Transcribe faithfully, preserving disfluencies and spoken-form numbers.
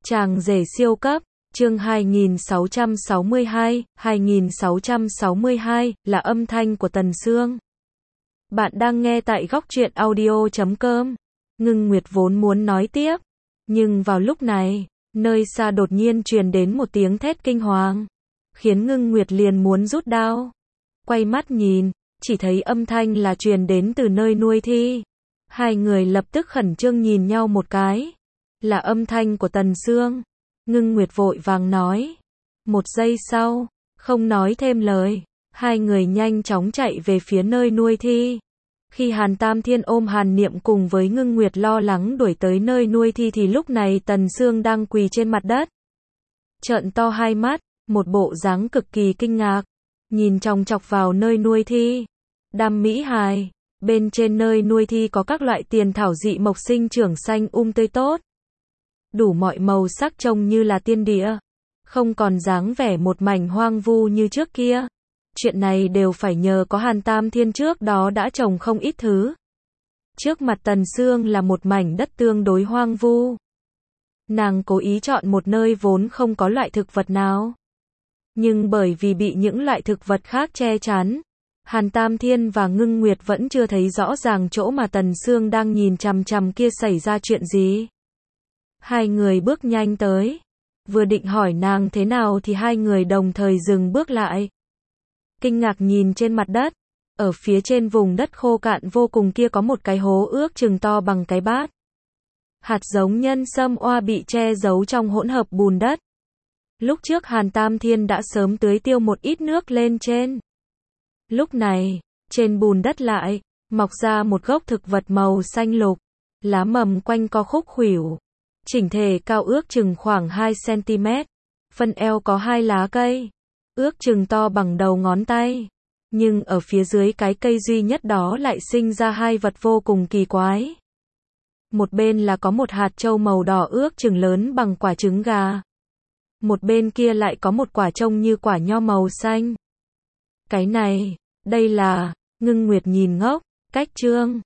Chàng rể siêu cấp, chương hai nghìn sáu trăm sáu mươi hai, hai nghìn sáu trăm sáu mươi hai, là âm thanh của Tần Sương. Bạn đang nghe tại góc truyện audio chấm com. Ngưng Nguyệt vốn muốn nói tiếp, nhưng vào lúc này, nơi xa đột nhiên truyền đến một tiếng thét kinh hoàng, khiến Ngưng Nguyệt liền muốn rút đao. Quay mắt nhìn, chỉ thấy âm thanh là truyền đến từ nơi nuôi thi. Hai người lập tức khẩn trương nhìn nhau một cái. Là âm thanh của Tần Sương. Ngưng Nguyệt vội vàng nói. Một giây sau, không nói thêm lời, hai người nhanh chóng chạy về phía nơi nuôi thi. Khi Hàn Tam Thiên ôm Hàn Niệm cùng với Ngưng Nguyệt lo lắng đuổi tới nơi nuôi thi thì lúc này Tần Sương đang quỳ trên mặt đất. Trợn to hai mắt, một bộ dáng cực kỳ kinh ngạc, nhìn chòng chọc vào nơi nuôi thi. Đam mỹ hài, bên trên nơi nuôi thi có các loại tiền thảo dị mộc sinh trưởng xanh um tươi tốt. Đủ mọi màu sắc trông như là tiên địa, không còn dáng vẻ một mảnh hoang vu như trước kia. Chuyện này đều phải nhờ có Hàn Tam Thiên trước đó đã trồng không ít thứ. Trước mặt Tần Sương là một mảnh đất tương đối hoang vu. Nàng cố ý chọn một nơi vốn không có loại thực vật nào. Nhưng bởi vì bị những loại thực vật khác che chắn, Hàn Tam Thiên và Ngưng Nguyệt vẫn chưa thấy rõ ràng chỗ mà Tần Sương đang nhìn chằm chằm kia xảy ra chuyện gì. Hai người bước nhanh tới, vừa định hỏi nàng thế nào thì hai người đồng thời dừng bước lại. Kinh ngạc nhìn trên mặt đất, ở phía trên vùng đất khô cạn vô cùng kia có một cái hố ước chừng to bằng cái bát. Hạt giống nhân sâm oa bị che giấu trong hỗn hợp bùn đất. Lúc trước Hàn Tam Thiên đã sớm tưới tiêu một ít nước lên trên. Lúc này, trên bùn đất lại mọc ra một gốc thực vật màu xanh lục, lá mầm quanh co khúc khuỷu, chỉnh thể cao ước chừng khoảng hai xăng ti mét, phần eo có hai lá cây, ước chừng to bằng đầu ngón tay. Nhưng ở phía dưới cái cây duy nhất đó lại sinh ra hai vật vô cùng kỳ quái. Một bên là có một hạt châu màu đỏ ước chừng lớn bằng quả trứng gà. Một bên kia lại có một quả trông như quả nho màu xanh. Cái này, đây là, Ngưng Nguyệt nhìn ngốc, cách trương,